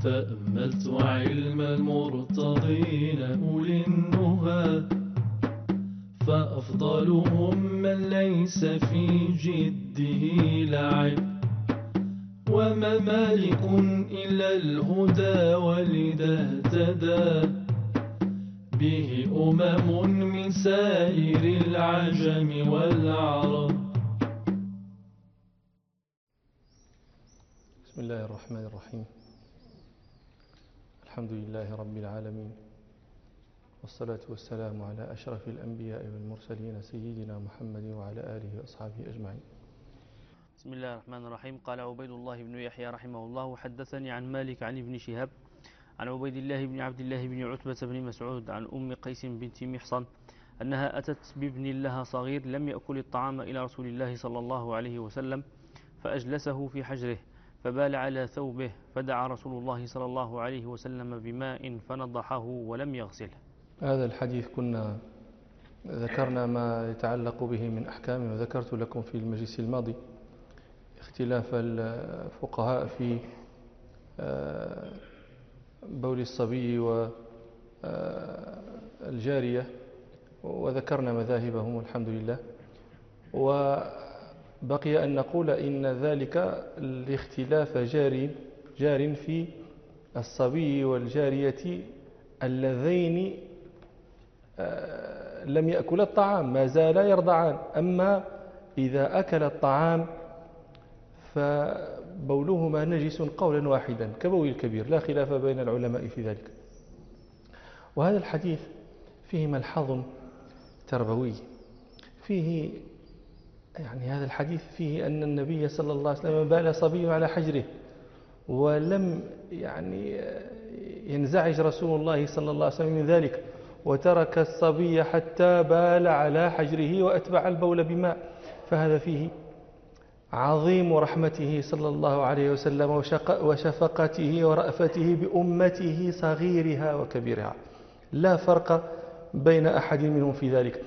تأملت علم المرتضين أولي النهى، فأفضلهم من ليس في جده لعب، وما مالك إلا الهدى ولذا اهتدى به من سائر العجم والعرب. بسم الله الرحمن الرحيم. الحمد لله رب العالمين، والصلاة والسلام على أشرف الأنبياء والمرسلين سيدنا محمد وعلى آله وأصحابه أجمعين. بسم الله الرحمن الرحيم. قال عبيد الله بن يحيى رحمه الله: حدثني عن مالك عن ابن شهاب عن عبيد الله بن عبد الله بن عتبة بن مسعود عن أم قيس بنت محصن أنها أتت بابن لها صغير لم يأكل الطعام إلى رسول الله صلى الله عليه وسلم، فأجلسه في حجره فبال على ثوبه، فدعا رسول الله صلى الله عليه وسلم بماء فنضحه ولم يغسله. هذا الحديث كنا ذكرنا ما يتعلق به من أحكام، وذكرت لكم في المجلس الماضي اختلاف الفقهاء في بول الصبي والجارية، وذكرنا مذاهبهم والحمد لله. وبقي أن نقول إن ذلك الاختلاف جار في الصبي والجارية اللذين لم يأكل الطعام، ما زالا يرضعان. أما إذا أكل الطعام فبولهما نجس قولا واحدا كبول الكبير، لا خلاف بين العلماء في ذلك. وهذا الحديث فيه ملحظ تربوي، فيه هذا الحديث فيه أن النبي صلى الله عليه وسلم بال صبي على حجره، ولم ينزعج رسول الله صلى الله عليه وسلم من ذلك، وترك الصبي حتى بال على حجره وأتبع البول بماء. فهذا فيه عظيم رحمته صلى الله عليه وسلم وشفقته ورأفته بأمته صغيرها وكبيرها، لا فرق بين أحد منهم في ذلك.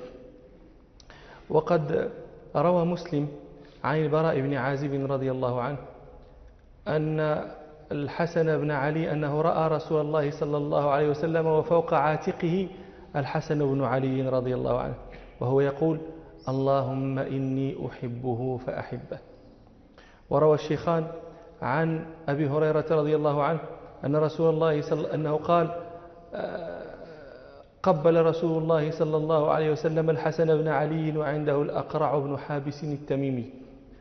وقد روى مسلم عن البراء بن عازب رضي الله عنه أن الحسن بن علي أنه رأى رسول الله صلى الله عليه وسلم وفوق عاتقه الحسن بن علي رضي الله عنه وهو يقول: اللهم إني أحبه فأحبه. وروى الشيخان عن أبي هريرة رضي الله عنه أن رسول الله أنه قال: قبل رسول الله صلى الله عليه وسلم الحسن بن علي وعنده الأقرع بن حابس التميمي،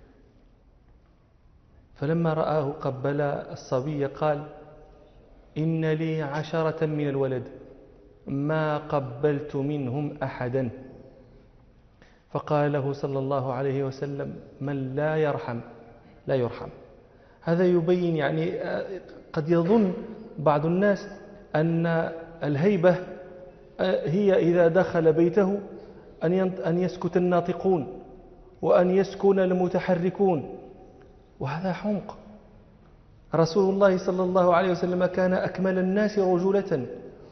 فلما رآه قبل الصبي قال: إن لي 10 من الولد ما قبلت منهم أحدا. فقال له صلى الله عليه وسلم: من لا يرحم لا يرحم. هذا يبين قد يظن بعض الناس أن الهيبة هي إذا دخل بيته أن يسكت الناطقون وأن يسكن المتحركون، وهذا حمق. رسول الله صلى الله عليه وسلم كان أكمل الناس رجولة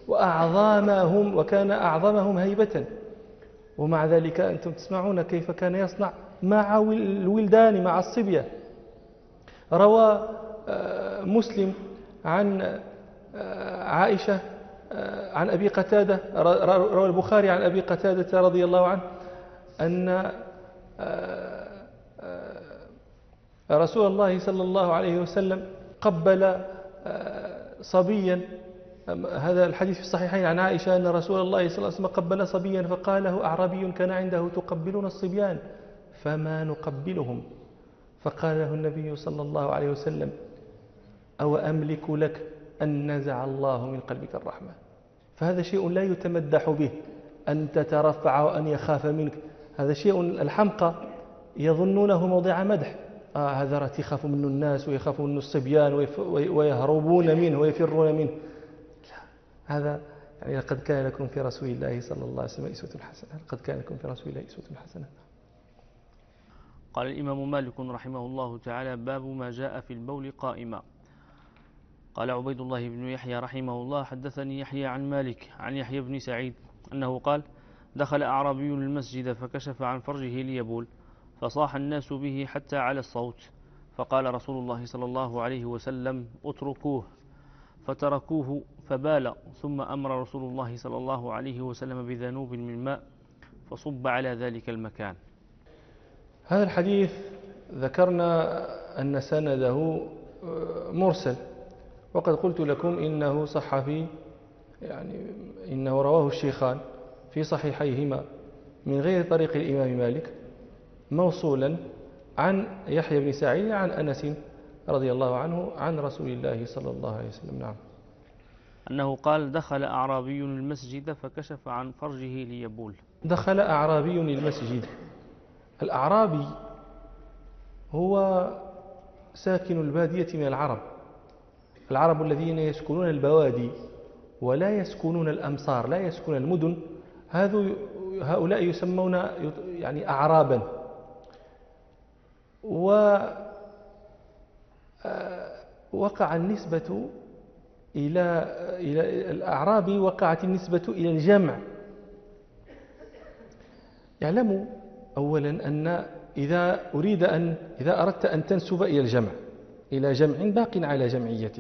وكان أعظمهم هيبة، ومع ذلك أنتم تسمعون كيف كان يصنع مع الولدان، مع الصبية. روى مسلم عن عائشة عن أبي قتادة، روى البخاري عن أبي قتادة رضي الله عنه أن رسول الله صلى الله عليه وسلم قبل صبيا. هذا الحديث في الصحيحين عن عائشة أن رسول الله صلى الله عليه وسلم قبل صبيا فقال له أعرابي كان عنده: تقبلون الصبيان فما نقبلهم؟ فقال له النبي صلى الله عليه وسلم: أو أملك لك أن نزع الله من قلبك الرحمة. فهذا شيء لا يتمدح به، أن تترفع وأن يخاف منك. هذا شيء الحمقى يظنونه موضع مدح. هذا راه يخاف منه الناس ويخاف منه الصبيان ويهربون منه ويفرون منه. لا، هذا لقد كان لكم في رسول الله صلى الله عليه وسلم أسوة حسنة. لقد كان لكم في رسول الله أسوة حسنة. قال الإمام مالك رحمه الله تعالى: باب ما جاء في البول قائما. قال عبيد الله بن يحيى رحمه الله: حدثني يحيى عن مالك عن يحيى بن سعيد أنه قال: دخل أعرابي المسجد فكشف عن فرجه ليبول، فصاح الناس به حتى على الصوت، فقال رسول الله صلى الله عليه وسلم: اتركوه. فتركوه فبال، ثم أمر رسول الله صلى الله عليه وسلم بذنوب من ماء فصب على ذلك المكان. هذا الحديث ذكرنا أن سنده مرسل، وقد قلت لكم إنه صح في إنه رواه الشيخان في صحيحيهما من غير طريق الإمام مالك موصولا عن يحيى بن سعيد عن أنس رضي الله عنه عن رسول الله صلى الله عليه وسلم. نعم. أنه قال: دخل أعرابي المسجد فكشف عن فرجه ليبول. دخل أعرابي المسجد. الأعرابي هو ساكن البادية من العرب الذين يسكنون البوادي ولا يسكنون الأمصار، لا يسكنون المدن، هؤلاء يسمون أعرابا. ووقع النسبة إلى الأعراب، وقعت النسبة إلى الجمع. يعلموا أولا أن إذا أردت أن تنسب إلى الجمع، إلى جمع باق على جمعيته،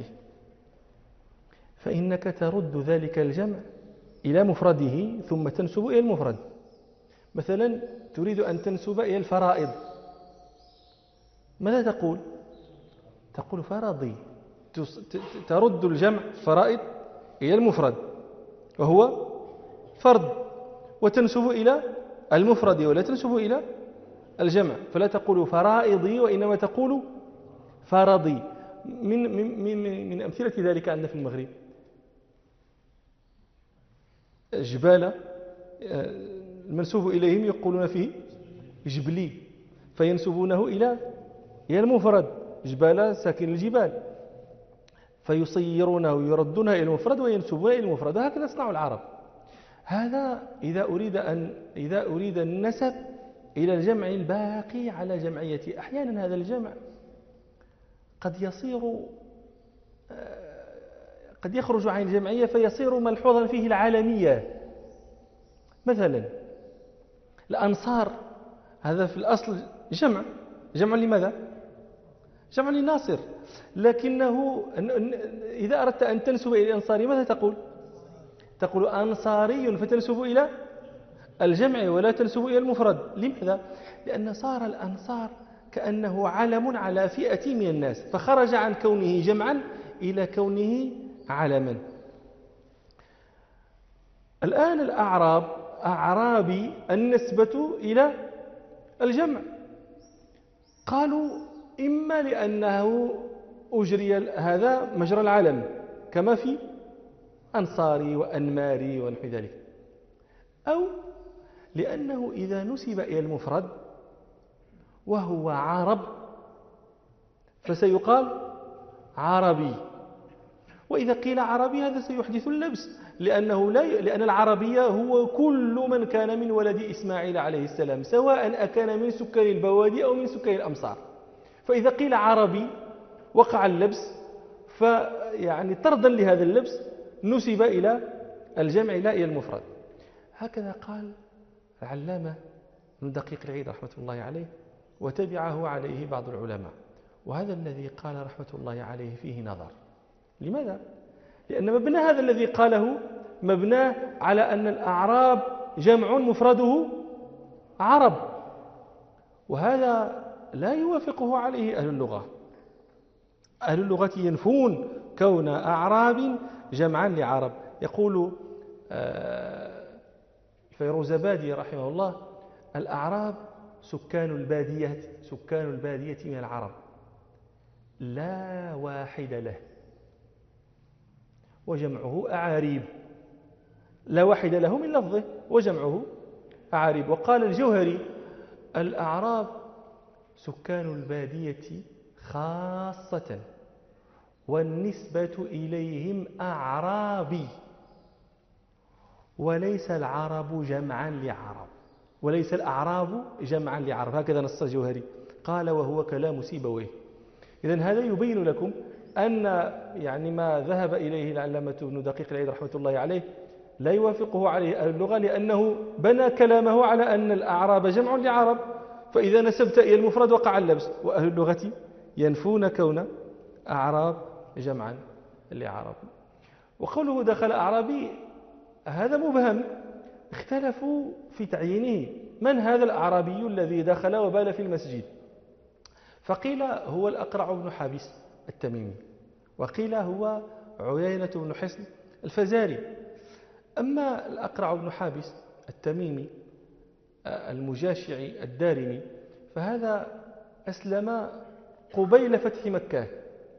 فإنك ترد ذلك الجمع إلى مفرده ثم تنسب إلى المفرد. مثلا تريد أن تنسب إلى الفرائض، ماذا تقول؟ تقول فرضي. ترد الجمع فرائض إلى المفرد وهو فرض، وتنسب إلى المفرد ولا تنسب إلى الجمع، فلا تقول فرائضي وإنما تقول فرضي. من أمثلة ذلك عندنا في المغرب جبالة، المنسوب إليهم يقولون فيه جبلي، فينسبونه إلى المفرد، جبالة ساكن الجبال، فيصيرونه ويردونه إلى المفرد وينسبونه إلى المفرد. هكذا يصنع العرب. هذا إذا أريد النسب إلى الجمع الباقي على جمعية. أحيانا هذا الجمع قد يخرج عن الجمعية فيصير ملحوظا فيه العالمية. مثلا الأنصار، هذا في الأصل جمع لماذا؟ جمع لناصر، لكنه إذا أردت أن تنسب إلى الأنصاري ماذا تقول؟ تقول أنصاري، فتنسب إلى الجمع ولا تنسب إلى المفرد. لماذا؟ لأن صار الأنصار كأنه علم على فئة من الناس، فخرج عن كونه جمعا إلى كونه علما. الآن أعرابي النسبة إلى الجمع، قالوا إما لأنه أجري هذا مجرى العلم كما في أنصاري وأنماري ونحو ذلك، أو لأنه إذا نسب إلى المفرد وهو عرب فسيقال عربي، وإذا قيل عربي هذا سيحدث اللبس، لأن العربية هو كل من كان من ولد إسماعيل عليه السلام، سواء أكان من سكان البوادي أو من سكان الأمصار. فإذا قيل عربي وقع اللبس، طردا لهذا اللبس نسب إلى الجمع لا إلى المفرد. هكذا قال العلامة ابن دقيق العيد رحمة الله عليه، وتبعه عليه بعض العلماء. وهذا الذي قال رحمة الله عليه فيه نظر. لماذا؟ لأن مبنى هذا الذي قاله مبناه على أن الأعراب جمع مفرده عرب، وهذا لا يوافقه عليه أهل اللغة. أهل اللغة ينفون كون أعراب جمعا لعرب. يقول الفيروزابادي رحمه الله: الأعراب سكان البادية من العرب لا واحد له، وجمعه أعاريب. لا واحد له من لفظه وجمعه أعاريب. وقال الجوهري: الأعراب سكان البادية خاصة، والنسبة إليهم أعرابي، وليس العرب جمعا لعرب، وليس الأعراب جمعا لعرب. هكذا نص الجوهري، قال وهو كلام سيبويه. إذن هذا يبين لكم أن ما ذهب إليه العلامة ابن دقيق العيد رحمة الله عليه لا يوافقه عليه أهل اللغة، لأنه بنى كلامه على أن الأعراب جمع لعرب، فإذا نسبت إلى المفرد وقع اللبس. وأهل اللغة ينفون كون أعراب جمعا لعرب. وقوله دخل أعرابي هذا مبهم، اختلفوا في تعيينه، من هذا الأعرابي الذي دخل وبال في المسجد؟ فقيل هو الأقرع بن حابس التميمي، وقيل هو عيينة بن حصن الفزاري. أما الأقرع بن حابس التميمي المجاشعي الدارمي فهذا أسلم قبيل فتح مكة،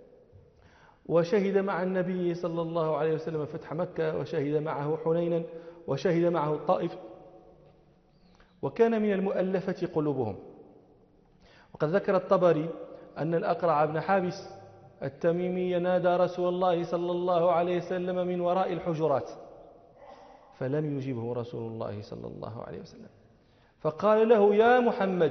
وشهد مع النبي صلى الله عليه وسلم فتح مكة، وشهد معه حنينا، وشهد معه الطائف، وكان من المؤلفة قلوبهم. وقد ذكر الطبري أن الأقرع بن حابس التميمي ينادى رسول الله صلى الله عليه وسلم من وراء الحجرات، فلم يجبه رسول الله صلى الله عليه وسلم، فقال له: يا محمد،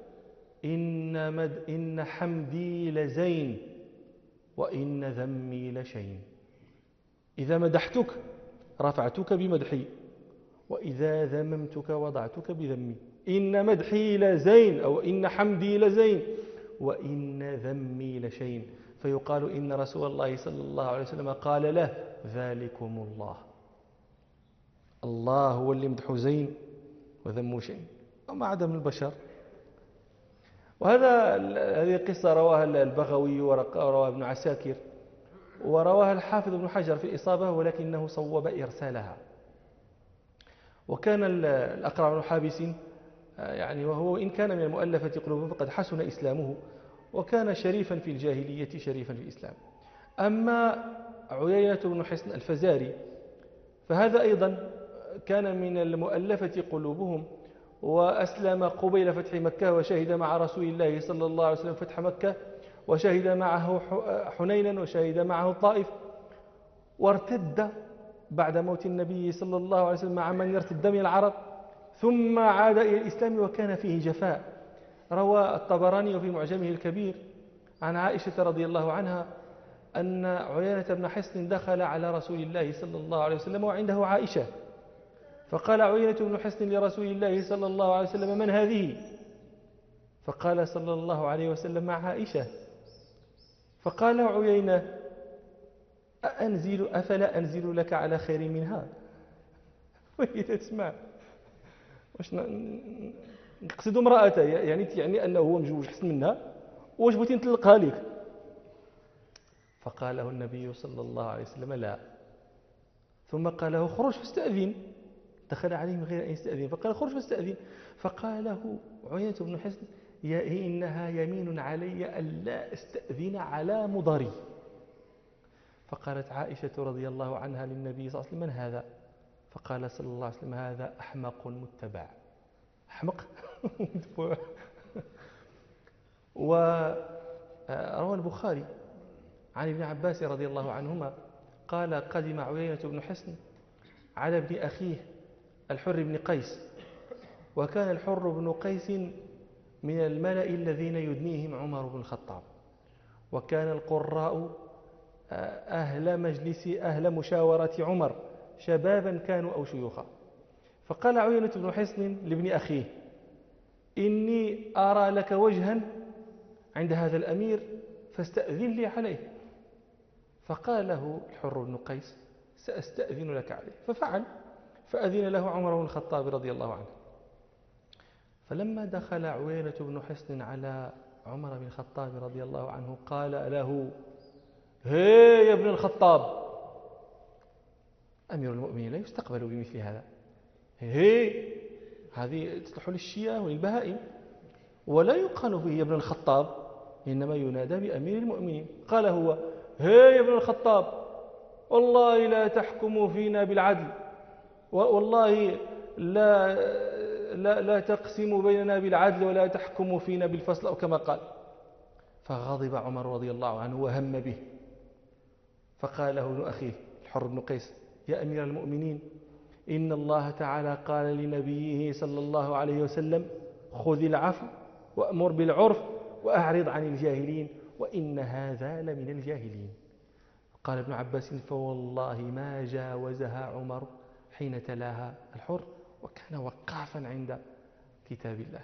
إن حمدي لزين وإن ذمي لشين. إذا مدحتك رفعتك بمدحي، وإذا ذممتك وضعتك بذمي. إن مدحي لزين أو إن حمدي لزين وإن ذمي لشين. فيقال إن رسول الله صلى الله عليه وسلم قال له: ذلكم الله. الله هو اللي مدحه زين وذمه شين، وما عدا من البشر. هذه قصة رواها البغوي ورواها ابن عساكر ورواها الحافظ ابن حجر في الإصابة، ولكنه صوب إرسالها. وكان الأقرع بن حابس يعني وهو إن كان من المؤلفة قلوبهم فقد حسن إسلامه، وكان شريفا في الجاهلية شريفا في الإسلام. أما عيينة بن حصن الفزاري فهذا أيضا كان من المؤلفة قلوبهم، وأسلم قبيل فتح مكة، وشهد مع رسول الله صلى الله عليه وسلم فتح مكة، وشهد معه حنينا، وشهد معه الطائف، وارتد بعد موت النبي صلى الله عليه وسلم مع من يرتد من العرب، ثم عاد إلى الإسلام وكان فيه جفاء. روى الطبراني في معجمه الكبير عن عائشة رضي الله عنها أن عيينة بن حصن دخل على رسول الله صلى الله عليه وسلم وعنده عائشة، فقال عيينة بن حصن لرسول الله صلى الله عليه وسلم: من هذه؟ فقال صلى الله عليه وسلم: مع عائشة. فقال عيينة: أفلا أنزل لك على خير منها؟ وهي تسمع، واش نقصد امرأته، يعني أنه هو مجوج حسن منها، واش بغيتي نطلقها لك؟ فقال له النبي صلى الله عليه وسلم: لا. ثم قال له: خرج فاستأذن. دخل عليه من غير أن يستأذن، فقال: خرج فاستأذن. فقال له عيينة بن حصن: إنها يمين علي ألا أستأذن على مضري. فقالت عائشة رضي الله عنها للنبي صلى الله عليه وسلم: من هذا؟ فقال صلى الله عليه وسلم: هذا أحمق متبع. أحمق متبع. وروى البخاري عن ابن عباس رضي الله عنهما قال: قدم عيينة بن حصن على ابن أخيه الحر بن قيس، وكان الحر بن قيس من الملأ الذين يدنيهم عمر بن الخطاب، وكان القراء أهل مشاورة عمر، شبابا كانوا أو شيوخا. فقال عيينة بن حصن لابن أخيه: إني أرى لك وجها عند هذا الأمير فاستأذن لي عليه. فقال له الحر بن قيس: سأستأذن لك عليه. ففعل، فأذن له عمر بن الخطاب رضي الله عنه. فلما دخل عيينة بن حصن على عمر بن الخطاب رضي الله عنه قال له: هي يا ابن الخطاب، أمير المؤمنين لا يستقبل بمثل هذا، هذه تصلح للشياه وللبهائم، ولا يقال فيه يا ابن الخطاب، إنما ينادى بأمير المؤمنين. قال هو: هي يا ابن الخطاب، والله لا تحكم فينا بالعدل، والله لا تقسم بيننا بالعدل ولا تحكم فينا بالفصل، أو كما قال. فغضب عمر رضي الله عنه وهم به، فقال له ابن أخيه الحر بن قيس: يا أمير المؤمنين، إن الله تعالى قال لنبيه صلى الله عليه وسلم: خذ العفو وأمر بالعرف وأعرض عن الجاهلين، وإن هذا لمن الجاهلين. قال ابن عباس: فوالله ما جاوزها عمر حين تلاها الحر، وكان وقافا عند كتاب الله.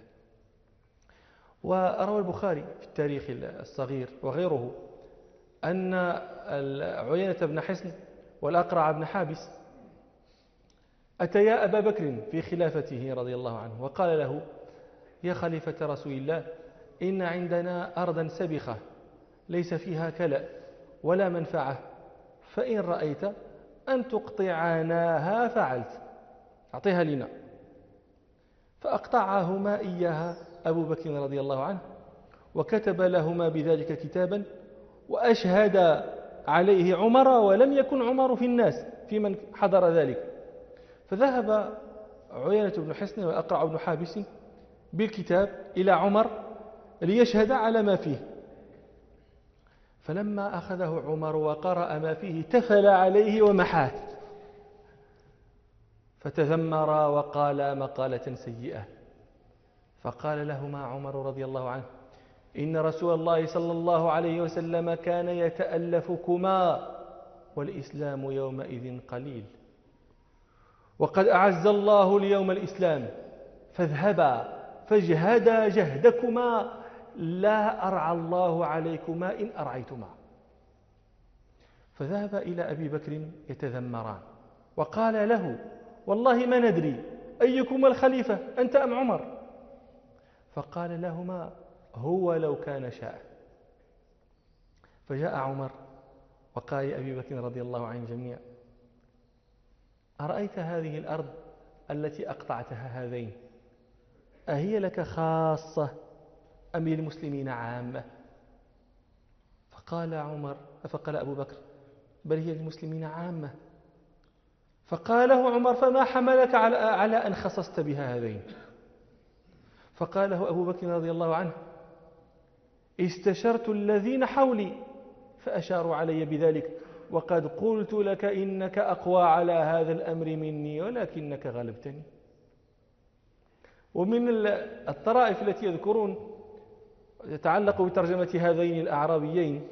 وروى البخاري في التاريخ الصغير وغيره أن عيينة بن حصن والأقرع بن حابس أتيا أبا بكر في خلافته رضي الله عنه وقال له: يا خليفة رسول الله، إن عندنا أرضا سبخة ليس فيها كلأ ولا منفعة، فإن رأيت أن تقطعناها فعلت، أعطيها لنا. فأقطعهما إياها أبو بكر رضي الله عنه، وكتب لهما بذلك كتابا، وأشهد عليه عمر، ولم يكن عمر في الناس في من حضر ذلك. فذهب عيينة بن حصن وأقرع بن حابس بالكتاب إلى عمر ليشهد على ما فيه. فلما أخذه عمر وقرأ ما فيه تفل عليه ومحاه، فتذمر وقال مقالة سيئة. فقال لهما عمر رضي الله عنه: إن رسول الله صلى الله عليه وسلم كان يتألفكما، والإسلام يومئذ قليل، وقد أعز الله اليوم الإسلام، فاذهبا فاجهدا جهدكما، لا أرعى الله عليكما إن أرعيتما. فذهب إلى أبي بكر يتذمران، وقال له: والله ما ندري أيكما الخليفة، أنت أم عمر؟ فقال لهما: هو لو كان شاء. فجاء عمر وقال لأبي بكر رضي الله عن الجميع: أرأيت هذه الأرض التي أقطعتها هذين، أهي لك خاصة أم للمسلمين عامة؟ فقال أبو بكر: بل هي للمسلمين عامة. فقال له عمر: فما حملك على أن خصصت بها هذين؟ فقال له أبو بكر رضي الله عنه: استشرت الذين حولي فأشاروا علي بذلك، وقد قلت لك إنك أقوى على هذا الأمر مني، ولكنك غلبتني. ومن الطرائف التي يذكرون يتعلق بترجمة هذين الأعرابيين،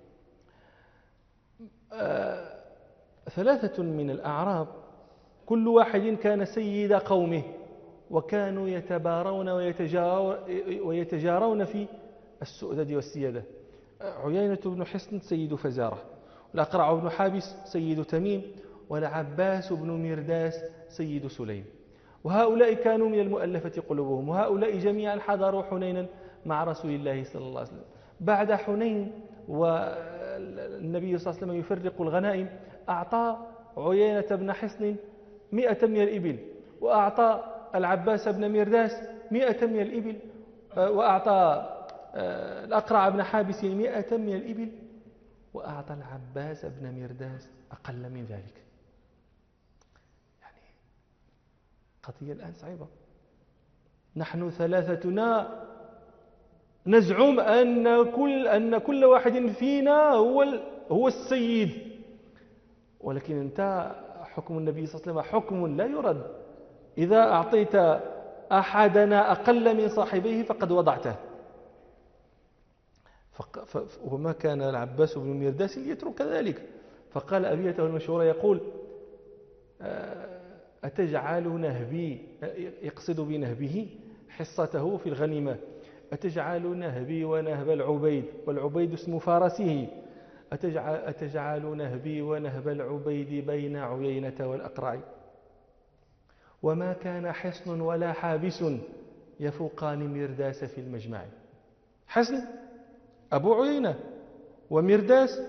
3 من الأعراب كل واحد كان سيد قومه، وكانوا يتبارون ويتجارون في السؤدد والسيادة. عيينة بن حصن سيد فزارة، والأقرع بن حابس سيد تميم، والعباس بن مرداس سيد سليم. وهؤلاء كانوا من المؤلفة قلوبهم، وهؤلاء جميعا حضروا حنينا مع رسول الله صلى الله عليه وسلم. بعد حنين والنبي صلى الله عليه وسلم يفرق الغنائم، أعطى عيينة بن حصن 100 من الإبل، وأعطى العباس بن مرداس 100 من الإبل، وأعطى الأقرع بن حابس 100 من الإبل، وأعطى العباس بن مرداس أقل من ذلك. يعني قضية الآن صعبة. نحن 3 نزعم أن كل واحد فينا هو السيد، ولكن انت حكم النبي صلى الله عليه وسلم حكم لا يرد. إذا أعطيت أحدنا أقل من صاحبيه فقد وضعته. وما كان العباس بن مرداس ليترك ذلك، فقال أبيته المشهورة يقول: أتجعل نهبي، يقصد بنهبه حصته في الغنيمة، أتجعل نهبي ونهب العبيد، والعبيد اسم فارسه، أتجعل نهبي ونهب العبيد بين عيينة والأقرع، وما كان حصن ولا حابس يفوقان مرداس في المجمع. حصن أبو عيينة، ومرداس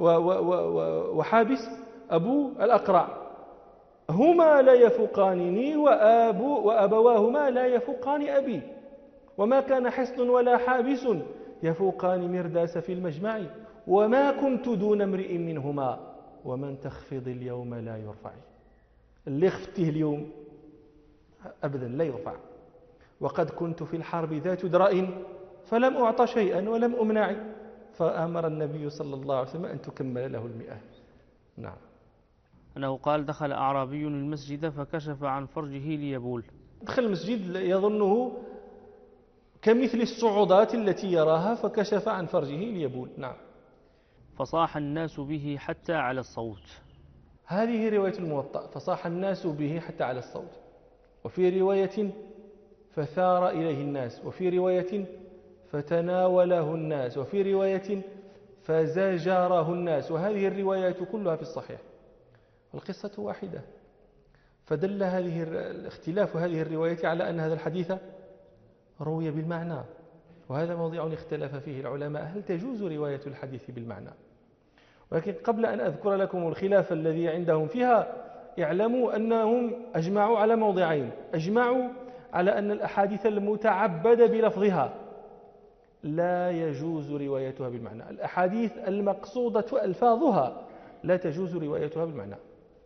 وحابس أبو الأقرع، هما لا يفوقانني، وأبواهما لا يفوقان أبي، وما كان حصن ولا حابس يفوقان مرداس في المجمع، وما كنت دون امرئ منهما، ومن تخفض اليوم لا يرفع. اللي خفته اليوم أبدا لا يرفع. وقد كنت في الحرب ذات درأ فلم أعط شيئا ولم أمنع، فأمر النبي صلى الله عليه وسلم أن تكمل له 100. نعم. أنه قال: دخل أعرابي المسجد فكشف عن فرجه ليبول. دخل المسجد يظنه كمثل الصعودات التي يراها، فكشف عن فرجه ليبول. نعم. فصاح الناس به حتى على الصوت. هذه رواية الموطأ: فصاح الناس به حتى على الصوت. وفي رواية فثار إليه الناس، وفي رواية فتناوله الناس، وفي رواية فزجره الناس. وهذه الروايات كلها في الصحيح. القصة واحدة. فدل اختلاف هذه الرواية على أن هذا الحديث روي بالمعنى، وهذا موضوع اختلف فيه العلماء، هل تجوز رواية الحديث بالمعنى؟ ولكن قبل أن أذكر لكم الخلاف الذي عندهم فيها، اعلموا أنهم أجمعوا على موضعين. أجمعوا على أن الأحاديث المتعبدة بلفظها لا يجوز روايتها بالمعنى، الأحاديث المقصودة ألفاظها لا تجوز روايتها بالمعنى.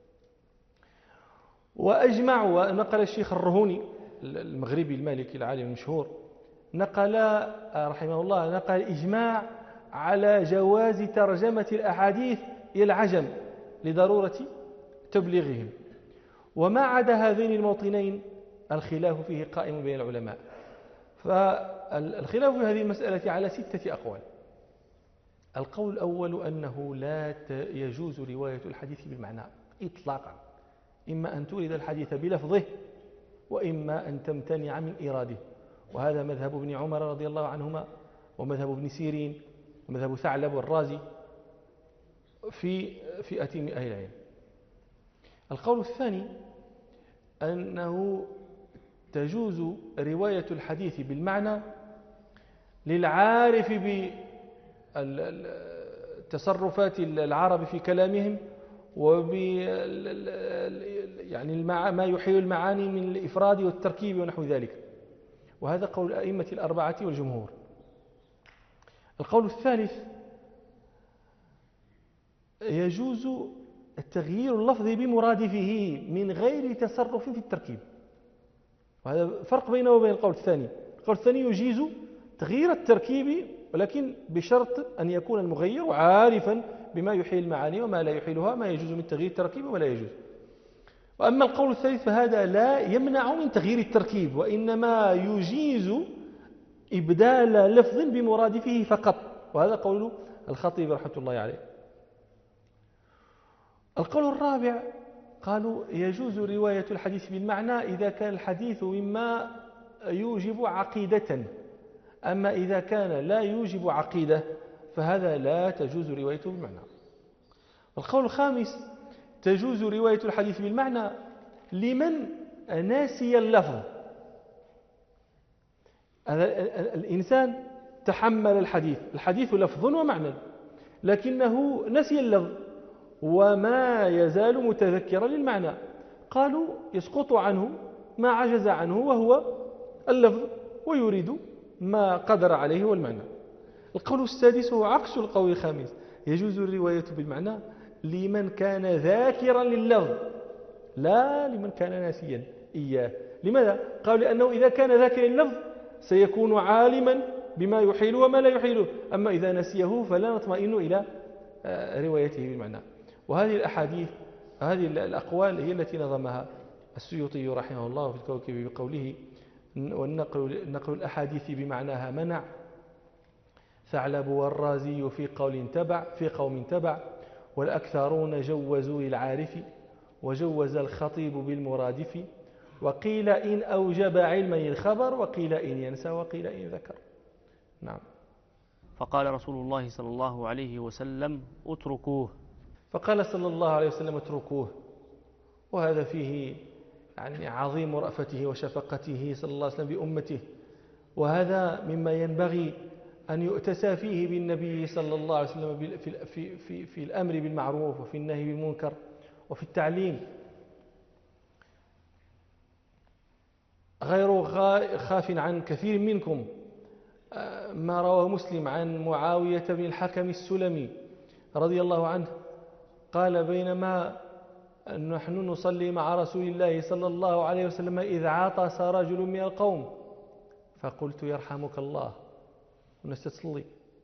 وأجمعوا، ونقل الشيخ الرهوني المغربي المالكي العالم المشهور نقل رحمه الله نقل إجماع على جواز ترجمة الأحاديث إلى العجم لضرورة تبليغهم. وما عدا هذين الموطنين الخلاف فيه قائم بين العلماء. فالخلاف في هذه المسألة على 6 أقوال. القول الأول أنه لا يجوز رواية الحديث بالمعنى إطلاقا، إما أن تورد الحديث بلفظه وإما أن تمتنع من إراده، وهذا مذهب ابن عمر رضي الله عنهما ومذهب ابن سيرين ومذهب ثعلب والرازي في فئة من أهل العلم. القول الثاني أنه تجوز رواية الحديث بالمعنى للعارف بتصرفات العرب في كلامهم يعني ما يحيل المعاني من الإفراد والتركيب ونحو ذلك، وهذا قول الأئمة الأربعة والجمهور. القول الثالث يجوز التغيير اللفظ بمرادفه من غير تصرف في التركيب، وهذا فرق بينه وبين القول الثاني. القول الثاني يجيز تغيير التركيب ولكن بشرط أن يكون المغير عارفا بما يحيل المعاني وما لا يحيلها، ما يجوز من تغيير التركيب ولا يجوز. وأما القول الثالث فهذا لا يمنع من تغيير التركيب، وإنما يجيز إبدال لفظ بمرادفه فقط، وهذا قول الخطيب رحمة الله عليه. القول الرابع قالوا يجوز رواية الحديث بالمعنى إذا كان الحديث مما يوجب عقيدة، أما إذا كان لا يوجب عقيدة فهذا لا تجوز روايته بالمعنى. القول الخامس تجوز رواية الحديث بالمعنى لمن ناسي اللفظ. الإنسان تحمل الحديث لفظ ومعنى، لكنه نسي اللفظ وما يزال متذكرا للمعنى، قالوا يسقط عنه ما عجز عنه وهو اللفظ ويريد ما قدر عليه والمعنى. القول السادس هو عكس القول الخامس، يجوز الرواية بالمعنى لمن كان ذاكرا لللفظ لا لمن كان ناسيا إياه. لماذا؟ قالوا لأنه إذا كان ذاكرا لللفظ سيكون عالما بما يحيله وما لا يحيله، أما إذا نسيه فلا نطمئن إلى روايته بالمعنى. وهذه الأحاديث هذه الأقوال هي التي نظمها السيوطي رحمه الله في الكوكب بقوله نقل الأحاديث بمعناها منع ثعلب والرازي في قوم تبع والأكثرون جوزوا للعارف وجوز الخطيب بالمرادف، وقيل إن أوجب علما الخبر وقيل إن ينسى وقيل إن ذكر. نعم. فقال رسول الله صلى الله عليه وسلم اتركوه. فقال صلى الله عليه وسلم اتركوه، وهذا فيه يعني عظيم رأفته وشفقته صلى الله عليه وسلم بأمته، وهذا مما ينبغي أن يؤتسى فيه بالنبي صلى الله عليه وسلم في الأمر بالمعروف وفي النهي بالمنكر وفي التعليم. غير خاف عن كثير منكم ما رواه مسلم عن معاوية بن الحكم السلمي رضي الله عنه قال بينما نحن نصلي مع رسول الله صلى الله عليه وسلم إذ عطس رجل من القوم فقلت يرحمك الله ونستصلي،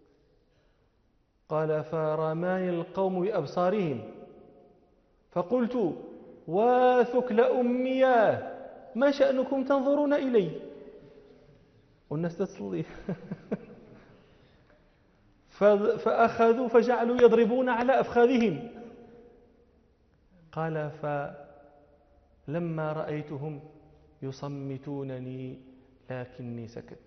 قال فرماني القوم بأبصارهم فقلت واثكل أمياه ما شأنكم تنظرون إلي والناس تصلي فأخذوا فجعلوا يضربون على أفخاذهم، قال فلما رأيتهم يصمتونني لكني سكت،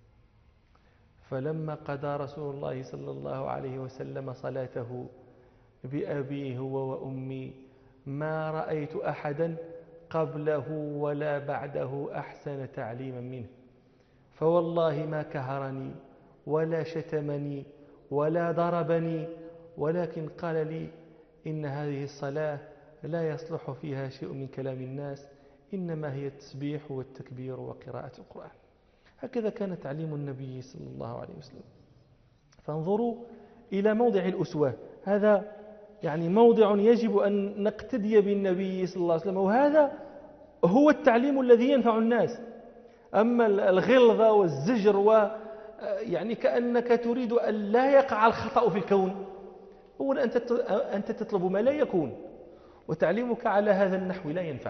فلما قضى رسول الله صلى الله عليه وسلم صلاته بأبي هو وأمي ما رأيت أحدا قبله ولا بعده أحسن تعليما منه، فوالله ما كهرني ولا شتمني ولا ضربني، ولكن قال لي إن هذه الصلاة لا يصلح فيها شيء من كلام الناس، إنما هي التسبيح والتكبير وقراءة القرآن. هكذا كان تعليم النبي صلى الله عليه وسلم. فانظروا إلى موضع الأسوة، هذا يعني موضع يجب أن نقتدي بالنبي صلى الله عليه وسلم، وهذا هو التعليم الذي ينفع الناس. أما الغلظة والزجر يعني كأنك تريد أن لا يقع الخطأ في الكون، أولا أنت تطلب ما لا يكون، وتعليمك على هذا النحو لا ينفع.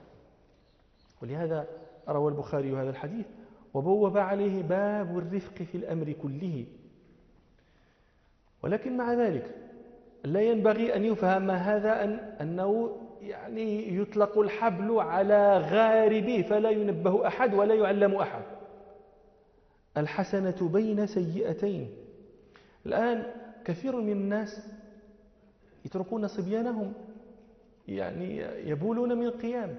ولهذا روى البخاري هذا الحديث وبوب عليه باب الرفق في الأمر كله. ولكن مع ذلك لا ينبغي أن يفهم هذا أنه يعني يطلق الحبل على غاربه فلا ينبه أحد ولا يعلم أحد. الحسنة بين سيئتين. الآن كثير من الناس يتركون صبيانهم يعني يبولون من القيام،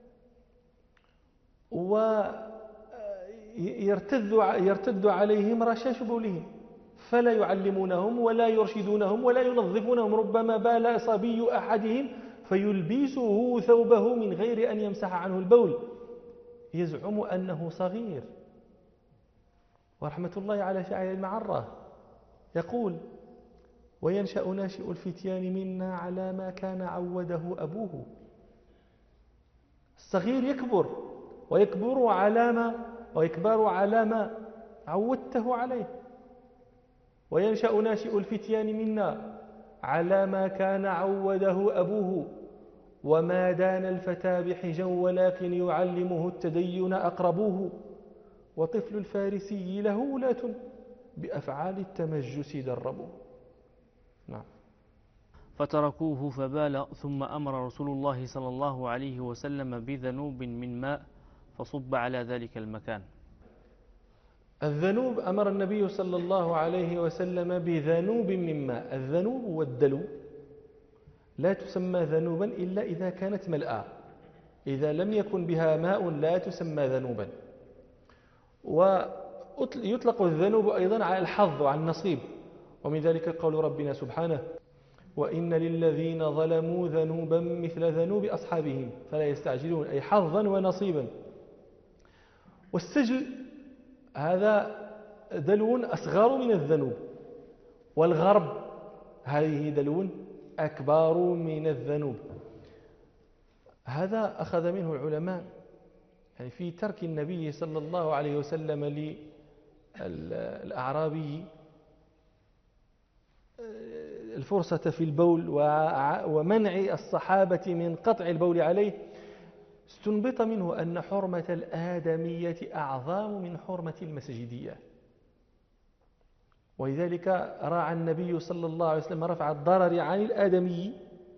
ويرتد عليهم رشاش بولهم، فلا يعلمونهم ولا يرشدونهم ولا ينظفونهم. ربما بال صبي أحدهم فيلبسه ثوبه من غير أن يمسح عنه البول، يزعم أنه صغير. ورحمة الله على شاعر المعرة يقول: وينشأ ناشئ الفتيان منا على ما كان عوده أبوه. الصغير يكبر ويكبر على ما عودته عليه. وينشأ ناشئ الفتيان منا على ما كان عوده أبوه، وما دان الفتى بحجا ولكن يعلمه التدين أقربوه، وطفل الفارسي له ولاة بأفعال التمجس دربوه. نعم. فتركوه فبال، ثم أمر رسول الله صلى الله عليه وسلم بذنوب من ماء فصب على ذلك المكان. الذنوب، أمر النبي صلى الله عليه وسلم بذنوب من ماء. الذنوب والدلو لا تسمى ذنوبا إلا إذا كانت ملأى، إذا لم يكن بها ماء لا تسمى ذنوبا. ويطلق الذنوب أيضا على الحظ وعلى النصيب، ومن ذلك قول ربنا سبحانه: وإن للذين ظلموا ذنوبا مثل ذنوب أصحابهم فلا يستعجلون، أي حظا ونصيبا. والسجل هذا دلو أصغر من الذنوب، والغرب هذه دلو أكبر من الذنوب. هذا أخذ منه العلماء يعني في ترك النبي صلى الله عليه وسلم للأعرابي الفرصة في البول ومنع الصحابة من قطع البول عليه، استنبط منه أن حرمة الآدمية أعظم من حرمة المسجدية. ولذلك راعى النبي صلى الله عليه وسلم رفع الضرر عن الآدمي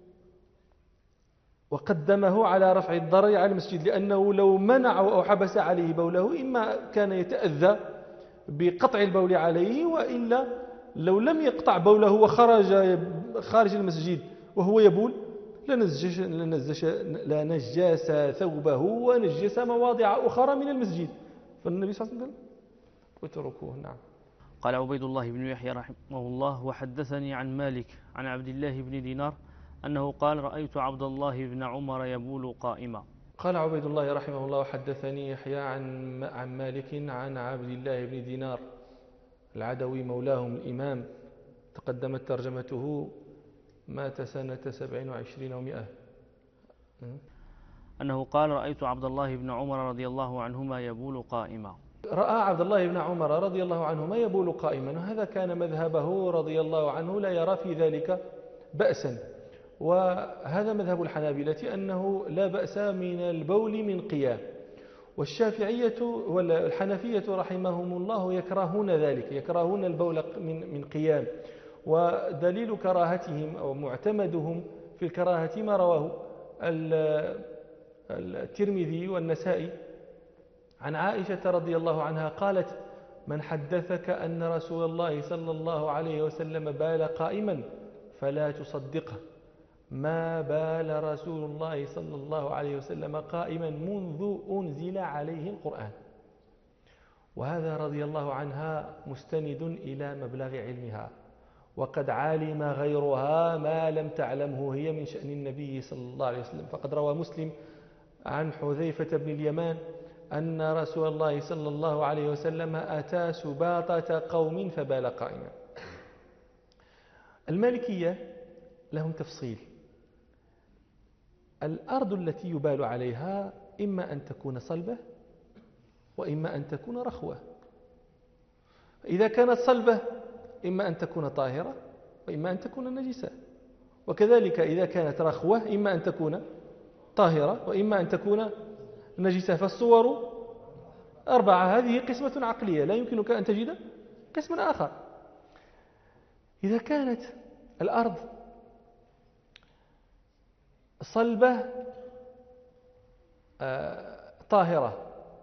وقدمه على رفع الضرر عن المسجد، لأنه لو منع أو حبس عليه بوله إما كان يتأذى بقطع البول عليه، وإلا لو لم يقطع بوله وخرج خارج المسجد وهو يبول لنجس ثوبه ونجس مواضع أخرى من المسجد. فالنبي صلى الله عليه وسلم وتركوه. نعم. قال عبيد الله بن يحيى رحمه الله: وحدثني عن مالك عن عبد الله بن دينار أنه قال: رأيت عبد الله بن عمر يبول قائما. قال عبيد الله رحمه الله: وحدثني يحيى عن مالك عن عبد الله بن دينار العدوي مولاهم الإمام، تقدمت ترجمته، مات سنة 27 و100. أنه قال: رأيت عبد الله بن عمر رضي الله عنهما يبول قائما. رأى عبد الله بن عمر رضي الله عنهما يبول قائما، وهذا كان مذهبه رضي الله عنه، لا يرى في ذلك بأسا. وهذا مذهب الحنابلة أنه لا بأس من البول من قيام، والشافعية والحنفية رحمهم الله يكرهون ذلك، يكرهون البول من قيام. ودليل كراهتهم أو معتمدهم في الكراهة ما رواه الترمذي والنسائي عن عائشة رضي الله عنها قالت: من حدثك أن رسول الله صلى الله عليه وسلم بال قائما فلا تصدقه، ما بال رسول الله صلى الله عليه وسلم قائما منذ أنزل عليه القرآن. وهذا رضي الله عنها مستند إلى مبلغ علمها، وقد علم غيرها ما لم تعلمه هي من شأن النبي صلى الله عليه وسلم. فقد روى مسلم عن حذيفة بن اليمان أن رسول الله صلى الله عليه وسلم أتى سباطة قوم فبال قائما. المالكية لهم تفصيل. الأرض التي يبال عليها إما أن تكون صلبة وإما أن تكون رخوة. إذا كانت صلبة إما أن تكون طاهرة وإما أن تكون نجسة، وكذلك إذا كانت رخوة إما أن تكون طاهرة وإما أن تكون نجسة. فالصور 4. هذه قسمة عقلية، لا يمكنك أن تجد قسما آخر. إذا كانت الأرض صلبة طاهرة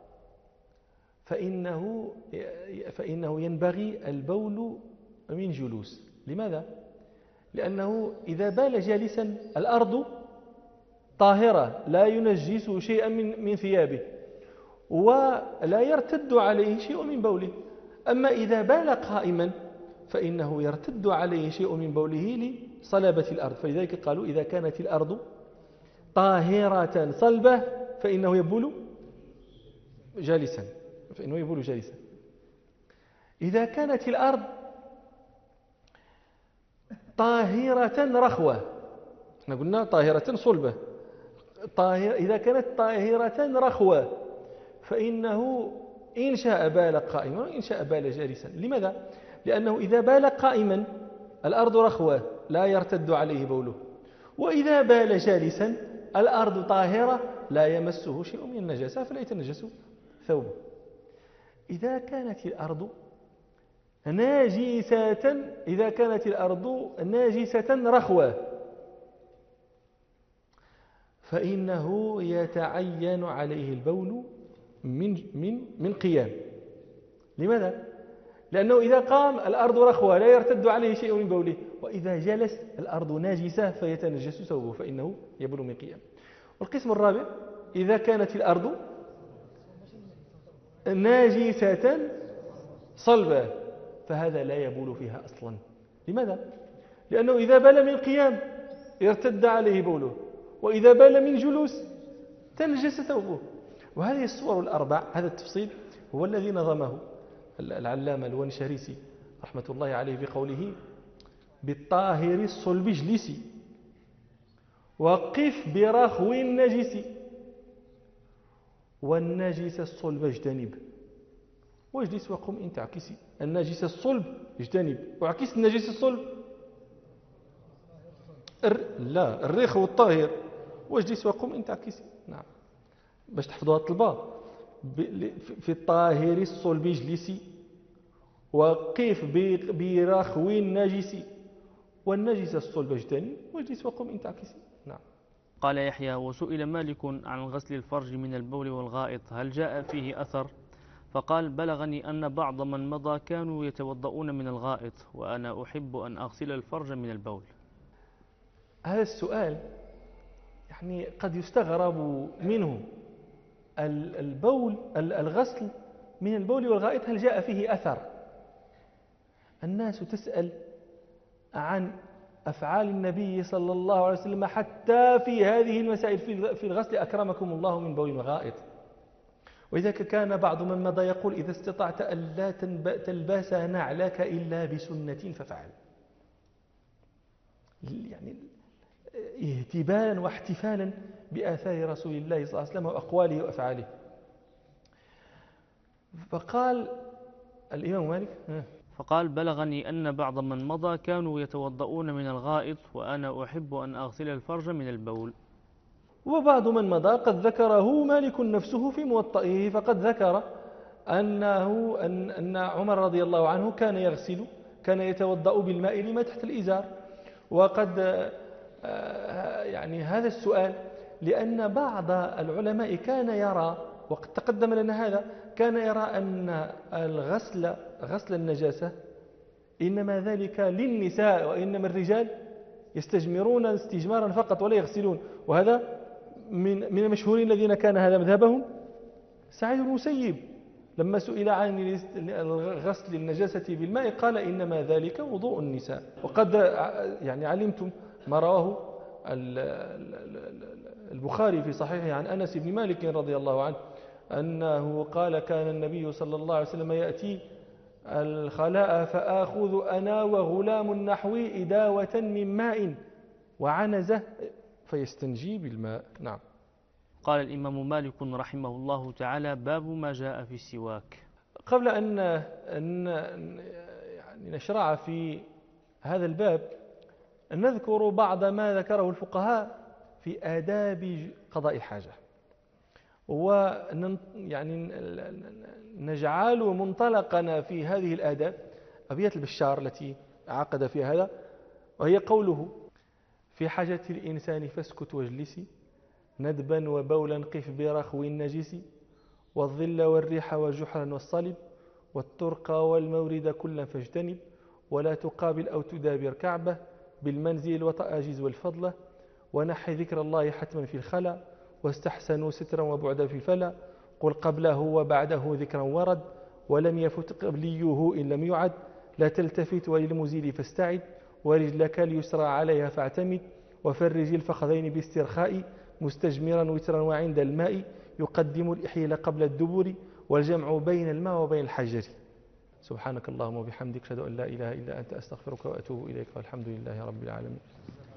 فإنه ينبغي البول من جلوس. لماذا؟ لأنه إذا بال جالسا الأرض طاهرة لا ينجس شيئا من ثيابه ولا يرتد عليه شيء من بوله. أما إذا بال قائما فإنه يرتد عليه شيء من بوله لصلابة الأرض. فلذلك قالوا إذا كانت الأرض طاهرة صلبة فإنه يبول جالسا. إذا كانت الأرض طاهرة رخوة، احنا قلنا طاهرة صلبة، إذا كانت طاهرة رخوة فإنه إن شاء بال قائما وإن شاء بال جالسا. لماذا؟ لأنه إذا بال قائما الأرض رخوة لا يرتد عليه بوله، وإذا بال جالسا الأرض طاهرة لا يمسه شيء من النجاسة فلا يتنجس ثوبه. إذا كانت الأرض ناجسة رخوة فإنه يتعين عليه البول من قيام. لماذا؟ لأنه إذا قام الأرض رخوة لا يرتد عليه شيء من بوله، وإذا جلس الأرض ناجسة فيتنجس ثوبه فإنه يبول من قيام. والقسم الرابع إذا كانت الأرض ناجسة صلبة فهذا لا يبول فيها أصلا. لماذا؟ لأنه إذا بال من قيام يرتد عليه بوله، وإذا بال من جلوس تنجس ثوبه. وهذه الصور ال4، هذا التفصيل هو الذي نظمه العلامة الونشاريسي رحمة الله عليه بقوله: بالطاهر الصلب اجلسي وقف برخو النجس والنجس الصلب اجتنب واجلس وقم إن تعكسي. النجس الصلب اجتنب وعكس النجس الصلب لا الرخو الطاهر واجلس وقم إن تعكسي. نعم، باش تحفظوها الطلبة: في الطاهر الصلب اجلسي وقف برخو النجس والنجس الصلب اجتنب واجلس وقم إن تعكسي. نعم. قال يحيى: وسئل مالك عن غسل الفرج من البول والغائط هل جاء فيه أثر؟ فقال: بلغني أن بعض من مضى كانوا يتوضؤون من الغائط وأنا أحب أن أغسل الفرج من البول. هذا السؤال يعني قد يستغرب منه. الغسل من البول والغائط هل جاء فيه أثر؟ الناس تسأل عن أفعال النبي صلى الله عليه وسلم حتى في هذه المسائل في الغسل أكرمكم الله من بول وغائط. وإذا كان بعض من مضى يقول: إذا استطعت ألا تلبس نعلك إلا بسنة ففعل. يعني اهتبالا واحتفالا بآثار رسول الله صلى الله عليه وسلم وأقواله وأفعاله. فقال الإمام مالك: فقال: بلغني أن بعض من مضى كانوا يتوضؤون من الغائط وأنا أحب أن أغسل الفرج من البول. وبعض من مضى قد ذكره مالك نفسه في موطئه، فقد ذكر أن عمر رضي الله عنه كان يتوضأ بالماء لما تحت الإزار. وقد يعني هذا السؤال لأن بعض العلماء كان يرى، وقد تقدم لنا هذا، كان يرى أن غسل النجاسة إنما ذلك للنساء وإنما الرجال يستجمرون استجمارا فقط ولا يغسلون. وهذا من المشهورين الذين كان هذا مذهبهم سعيد بن المسيب لما سئل عن غسل النجاسة بالماء قال إنما ذلك وضوء النساء. وقد يعني علمتم ما رواه البخاري في صحيحه عن أنس بن مالك رضي الله عنه أنه قال كان النبي صلى الله عليه وسلم يأتي الخلاء فآخذ أنا وغلام نحوي إداوة من ماء وعنزة فيستنجي بالماء. نعم. قال الإمام مالك رحمه الله تعالى: باب ما جاء في السواك. قبل أن يعني نشرع في هذا الباب نذكر بعض ما ذكره الفقهاء في آداب قضاء الحاجة، يعني نجعل منطلقنا في هذه الآداب أبيات البشار التي عقد في هذا، وهي قوله: في حاجة الإنسان فاسكت واجلسي، ندبا وبولا قف برخو النجس، والظل والريح وجحرا والصلب، والطرق والمورد كلا فاجتنب، ولا تقابل أو تدابر كعبة، بالمنزل وطأجز والفضلة، ونحي ذكر الله حتما في الخلا، واستحسنوا سترا وبعدا في الفلا، قل قبله وبعده ذكرا ورد، ولم يفت قبليه إن لم يعد، لا تلتفت وللمزيل فاستعد، ورجلك اليسرى عليها فاعتمد، وفرج الفخذين باسترخاء، مستجمرا وترا وعند الماء، يقدم الإحيل قبل الدبر، والجمع بين الماء وبين الحجر. سبحانك اللهم وبحمدك أشهد أن لا إله إلا أنت أستغفرك وأتوب إليك، والحمد لله رب العالمين.